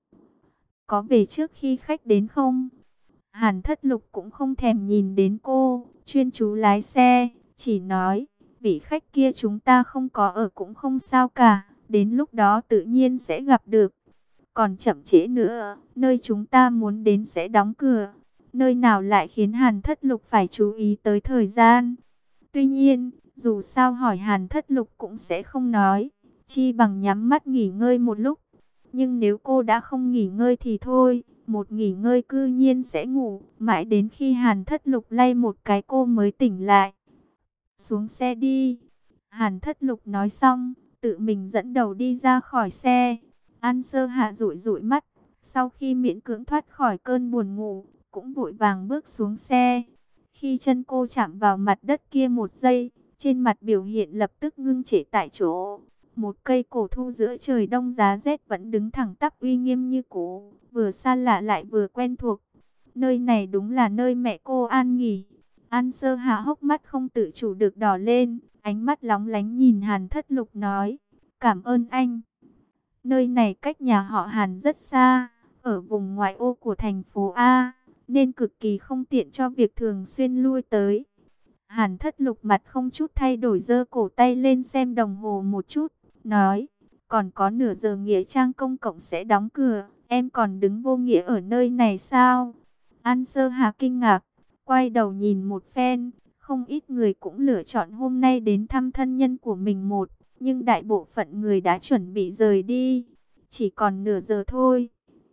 Có về trước khi khách đến không? Hàn Thất Lục cũng không thèm nhìn đến cô, chuyên chú lái xe, chỉ nói, vị khách kia chúng ta không có ở cũng không sao cả, đến lúc đó tự nhiên sẽ gặp được. Còn chậm trễ nữa, nơi chúng ta muốn đến sẽ đóng cửa. Nơi nào lại khiến Hàn Thất Lục phải chú ý tới thời gian. Tuy nhiên, dù sao hỏi Hàn Thất Lục cũng sẽ không nói, chi bằng nhắm mắt nghỉ ngơi một lúc. Nhưng nếu cô đã không nghỉ ngơi thì thôi, một nghỉ ngơi cư nhiên sẽ ngủ, mãi đến khi Hàn Thất Lục lay một cái cô mới tỉnh lại. Xuống xe đi. Hàn Thất Lục nói xong, tự mình dẫn đầu đi ra khỏi xe. An Sơ Hạ dụi dụi mắt, sau khi miễn cưỡng thoát khỏi cơn buồn ngủ, cũng vội vàng bước xuống xe. Khi chân cô chạm vào mặt đất kia một giây, trên mặt biểu hiện lập tức ngưng trệ tại chỗ. Một cây cổ thụ giữa trời đông giá rét vẫn đứng thẳng tắp uy nghiêm như cũ, vừa xa lạ lại vừa quen thuộc. Nơi này đúng là nơi mẹ cô an nghỉ. An Sơ Hà hốc mắt không tự chủ được đỏ lên, ánh mắt lóng lánh nhìn Hàn Thất Lục nói, cảm ơn anh. Nơi này cách nhà họ Hàn rất xa, ở vùng ngoại ô của thành phố A, nên cực kỳ không tiện cho việc thường xuyên lui tới. Hàn Thất Lục mặt không chút thay đổi giơ cổ tay lên xem đồng hồ một chút, nói, còn có nửa giờ nghĩa trang công cộng sẽ đóng cửa, em còn đứng vô nghĩa ở nơi này sao? An Sơ Hà kinh ngạc, quay đầu nhìn một phen, không ít người cũng lựa chọn hôm nay đến thăm thân nhân của mình một, nhưng đại bộ phận người đã chuẩn bị rời đi, chỉ còn nửa giờ thôi.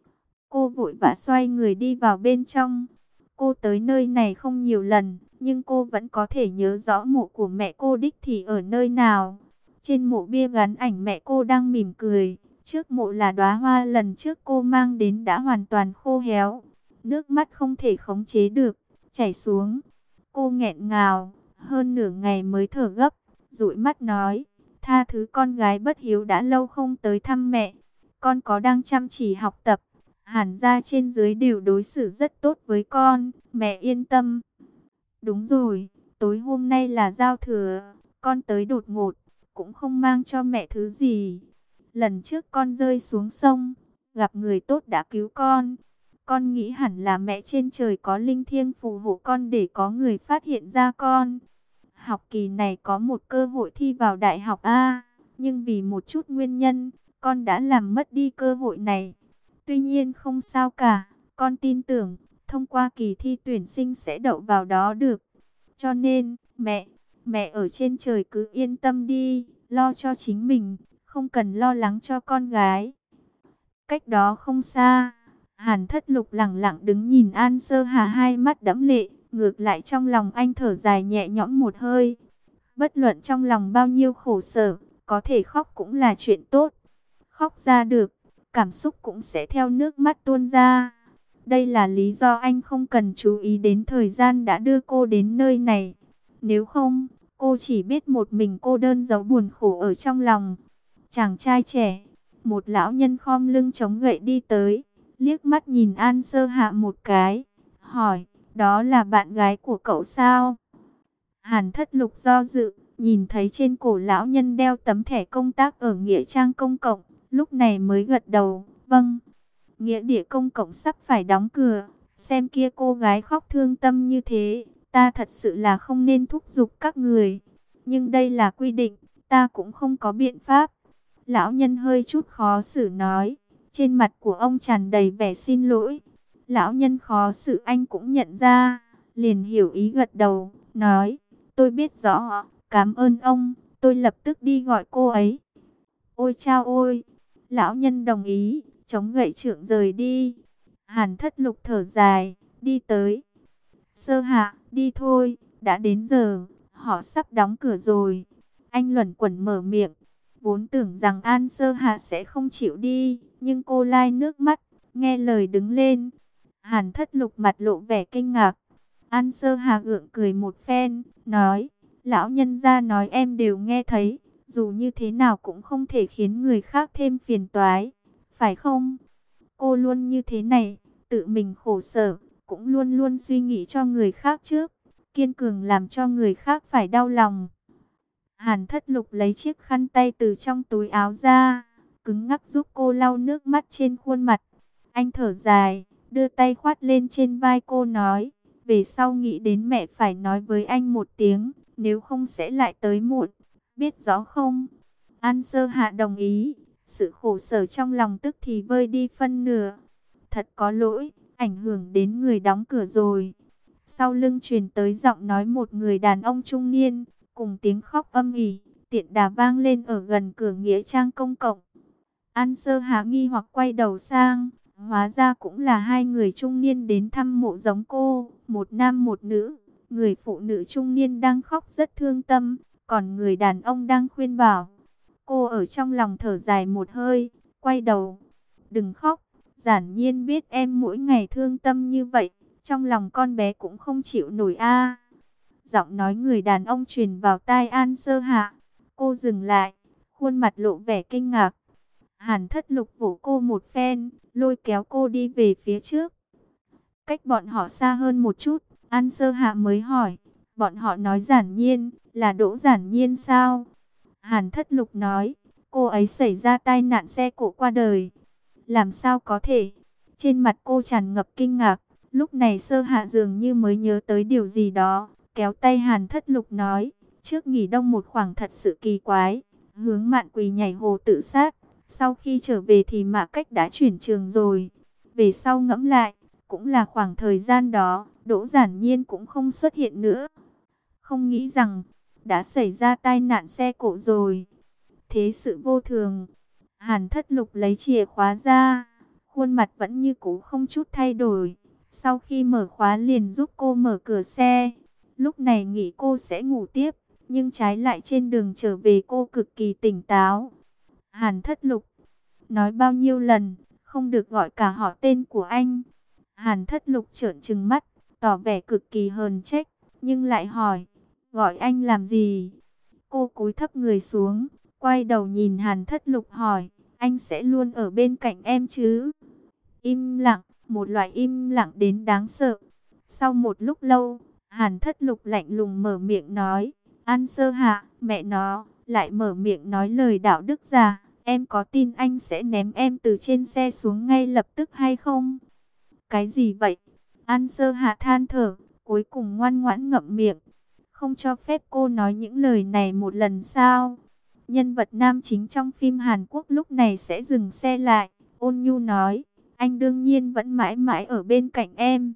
Cô vội vã xoay người đi vào bên trong. Cô tới nơi này không nhiều lần, nhưng cô vẫn có thể nhớ rõ mộ của mẹ cô đích thị ở nơi nào. Trên mộ bia gắn ảnh mẹ cô đang mỉm cười. Trước mộ là đóa hoa lần trước cô mang đến đã hoàn toàn khô héo. Nước mắt không thể khống chế được, chảy xuống. Cô nghẹn ngào, hơn nửa ngày mới thở gấp, dụi mắt nói, tha thứ con gái bất hiếu đã lâu không tới thăm mẹ. Con có đang chăm chỉ học tập. Hàn gia trên dưới đều đối xử rất tốt với con, mẹ yên tâm. Đúng rồi, tối hôm nay là giao thừa, con tới đột ngột, cũng không mang cho mẹ thứ gì. Lần trước con rơi xuống sông, gặp người tốt đã cứu con. Con nghĩ hẳn là mẹ trên trời có linh thiêng phù hộ con để có người phát hiện ra con. Học kỳ này có một cơ hội thi vào đại học A, nhưng vì một chút nguyên nhân, con đã làm mất đi cơ hội này. Tuy nhiên không sao cả, con tin tưởng, thông qua kỳ thi tuyển sinh sẽ đậu vào đó được. Cho nên, mẹ ở trên trời cứ yên tâm đi, lo cho chính mình, không cần lo lắng cho con gái. Cách đó không xa, Hàn Thất Lục lẳng lặng đứng nhìn An Sơ Hà hai mắt đẫm lệ, ngược lại trong lòng anh thở dài nhẹ nhõm một hơi. Bất luận trong lòng bao nhiêu khổ sở, có thể khóc cũng là chuyện tốt. Khóc ra được, cảm xúc cũng sẽ theo nước mắt tuôn ra. Đây là lý do anh không cần chú ý đến thời gian đã đưa cô đến nơi này. Nếu không, cô chỉ biết một mình cô đơn giấu buồn khổ ở trong lòng. Chàng trai trẻ, một lão nhân khom lưng chống gậy đi tới, liếc mắt nhìn An Sơ Hạ một cái, hỏi, đó là bạn gái của cậu sao? Hàn Thất Lục do dự, nhìn thấy trên cổ lão nhân đeo tấm thẻ công tác ở nghĩa trang công cộng, lúc này mới gật đầu, vâng. Nghĩa địa công cộng sắp phải đóng cửa, xem kia cô gái khóc thương tâm như thế, ta thật sự là không nên thúc giục các người. Nhưng đây là quy định, ta cũng không có biện pháp. Lão nhân hơi chút khó xử nói, trên mặt của ông tràn đầy vẻ xin lỗi. Lão nhân khó xử anh cũng nhận ra, liền hiểu ý gật đầu, nói, tôi biết rõ, cảm ơn ông, tôi lập tức đi gọi cô ấy. Ôi chao ôi, lão nhân đồng ý, chống gậy trượng rời đi. Hàn Thất Lục thở dài, đi tới. Sơ Hạ, đi thôi, đã đến giờ, họ sắp đóng cửa rồi. Anh luẩn quẩn mở miệng, vốn tưởng rằng An Sơ Hạ sẽ không chịu đi, nhưng cô lai nước mắt, nghe lời đứng lên. Hàn Thất Lục mặt lộ vẻ kinh ngạc. An Sơ Hạ gượng cười một phen, nói, lão nhân gia nói em đều nghe thấy, dù như thế nào cũng không thể khiến người khác thêm phiền toái, phải không? Cô luôn như thế này, tự mình khổ sở, cũng luôn luôn suy nghĩ cho người khác trước, kiên cường làm cho người khác phải đau lòng. Hàn Thất Lục lấy chiếc khăn tay từ trong túi áo ra, cứng ngắc giúp cô lau nước mắt trên khuôn mặt. Anh thở dài, đưa tay khoát lên trên vai cô nói, về sau nghĩ đến mẹ phải nói với anh một tiếng, nếu không sẽ lại tới muộn, biết rõ không? An Sơ Hạ đồng ý, sự khổ sở trong lòng tức thì vơi đi phân nửa. Thật có lỗi, ảnh hưởng đến người đóng cửa rồi. Sau lưng truyền tới giọng nói một người đàn ông trung niên, cùng tiếng khóc âm ỉ, tiện đà vang lên ở gần cửa nghĩa trang công cộng. An Sơ Hạ nghi hoặc quay đầu sang, hóa ra cũng là hai người trung niên đến thăm mộ giống cô, một nam một nữ. Người phụ nữ trung niên đang khóc rất thương tâm, còn người đàn ông đang khuyên bảo. Cô ở trong lòng thở dài một hơi, quay đầu. Đừng khóc, Giản Nhiên biết em mỗi ngày thương tâm như vậy, trong lòng con bé cũng không chịu nổi a. Giọng nói người đàn ông truyền vào tai An Sơ Hạ. Cô dừng lại, khuôn mặt lộ vẻ kinh ngạc. Hàn Thất Lục vỗ cô một phen, lôi kéo cô đi về phía trước. Cách bọn họ xa hơn một chút, An Sơ Hạ mới hỏi, bọn họ nói Giản Nhiên, là Đỗ Giản Nhiên sao? Hàn Thất Lục nói, cô ấy xảy ra tai nạn xe cộ qua đời. Làm sao có thể? Trên mặt cô tràn ngập kinh ngạc. Lúc này Sơ Hạ dường như mới nhớ tới điều gì đó, kéo tay Hàn Thất Lục nói, trước nghỉ đông một khoảng thật sự kỳ quái, hướng Mạn Quỳ nhảy hồ tự sát. Sau khi trở về thì Mã Cách đã chuyển trường rồi. Về sau ngẫm lại, cũng là khoảng thời gian đó, Đỗ Giản Nhiên cũng không xuất hiện nữa. Không nghĩ rằng, đã xảy ra tai nạn xe cộ rồi. Thế sự vô thường. Hàn Thất Lục lấy chìa khóa ra, khuôn mặt vẫn như cũ không chút thay đổi. Sau khi mở khóa liền giúp cô mở cửa xe. Lúc này nghĩ cô sẽ ngủ tiếp, nhưng trái lại trên đường trở về cô cực kỳ tỉnh táo. Hàn Thất Lục, nói bao nhiêu lần, không được gọi cả họ tên của anh. Hàn Thất Lục trợn trừng mắt, tỏ vẻ cực kỳ hờn trách, nhưng lại hỏi, gọi anh làm gì? Cô cúi thấp người xuống, quay đầu nhìn Hàn Thất Lục hỏi, anh sẽ luôn ở bên cạnh em chứ? Im lặng, một loại im lặng đến đáng sợ. Sau một lúc lâu, Hàn Thất Lục lạnh lùng mở miệng nói, An Sơ Hạ, mẹ nó, lại mở miệng nói lời đạo đức giả. Em có tin anh sẽ ném em từ trên xe xuống ngay lập tức hay không? Cái gì vậy? An Sơ Hạ than thở, cuối cùng ngoan ngoãn ngậm miệng. Không cho phép cô nói những lời này một lần sao? Nhân vật nam chính trong phim Hàn Quốc lúc này sẽ dừng xe lại, ôn nhu nói, anh đương nhiên vẫn mãi mãi ở bên cạnh em.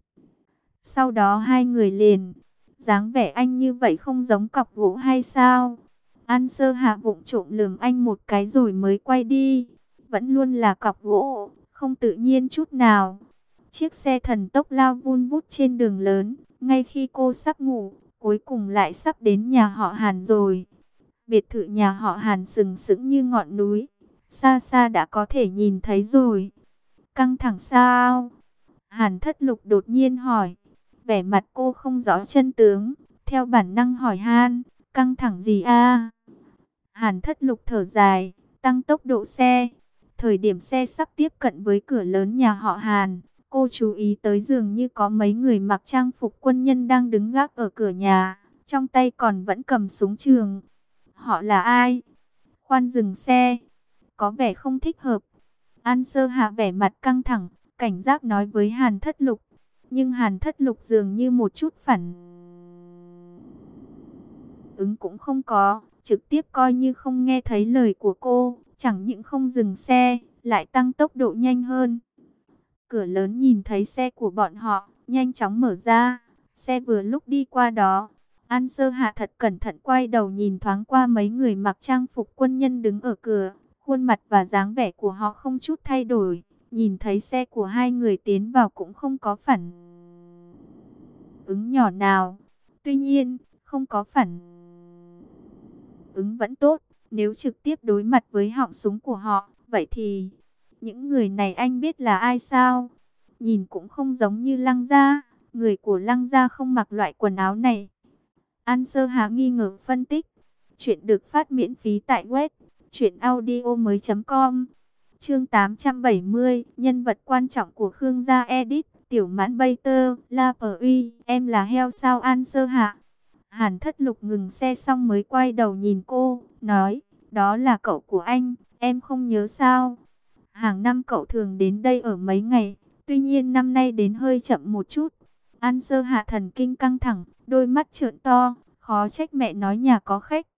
Sau đó hai người liền, dáng vẻ anh như vậy không giống cọc gỗ hay sao? An Sơ Hạ vụng trộm lườm anh một cái rồi mới quay đi. Vẫn luôn là cọc gỗ, không tự nhiên chút nào. Chiếc xe thần tốc lao vun vút trên đường lớn. Ngay khi cô sắp ngủ, cuối cùng lại sắp đến nhà họ Hàn rồi. Biệt thự nhà họ Hàn sừng sững như ngọn núi. Xa xa đã có thể nhìn thấy rồi. Căng thẳng sao? Hàn Thất Lục đột nhiên hỏi. Vẻ mặt cô không rõ chân tướng. Theo bản năng hỏi han, căng thẳng gì a? Hàn Thất Lục thở dài, tăng tốc độ xe. Thời điểm xe sắp tiếp cận với cửa lớn nhà họ Hàn, cô chú ý tới dường như có mấy người mặc trang phục quân nhân đang đứng gác ở cửa nhà, trong tay còn vẫn cầm súng trường. Họ là ai? Khoan dừng xe, có vẻ không thích hợp. An Sơ Hạ vẻ mặt căng thẳng, cảnh giác nói với Hàn Thất Lục. Nhưng Hàn Thất Lục dường như một chút phản ứng cũng không có, trực tiếp coi như không nghe thấy lời của cô, chẳng những không dừng xe, lại tăng tốc độ nhanh hơn. Cửa lớn nhìn thấy xe của bọn họ, nhanh chóng mở ra, xe vừa lúc đi qua đó. An Sơ Hạ thật cẩn thận quay đầu nhìn thoáng qua mấy người mặc trang phục quân nhân đứng ở cửa, khuôn mặt và dáng vẻ của họ không chút thay đổi, nhìn thấy xe của hai người tiến vào cũng không có phản ứng nhỏ nào. Tuy nhiên, không có phản ứng vẫn tốt, nếu trực tiếp đối mặt với họng súng của họ, vậy thì những người này anh biết là ai sao? Nhìn cũng không giống như Lăng Gia, người của Lăng Gia không mặc loại quần áo này. An Sơ Hạ nghi ngờ phân tích. Chuyện được phát miễn phí tại web truyệnaudiomoi.com. Chương 870, nhân vật quan trọng của Khương gia edit, Tiểu Mãn Bay Tơ, La Pờ Uy, em là heo sao An Sơ Hạ? Hàn Thất Lục ngừng xe xong mới quay đầu nhìn cô, nói, đó là cậu của anh, em không nhớ sao? Hàng năm cậu thường đến đây ở mấy ngày, tuy nhiên năm nay đến hơi chậm một chút. An Sơ Hạ thần kinh căng thẳng, đôi mắt trợn to, khó trách mẹ nói nhà có khách.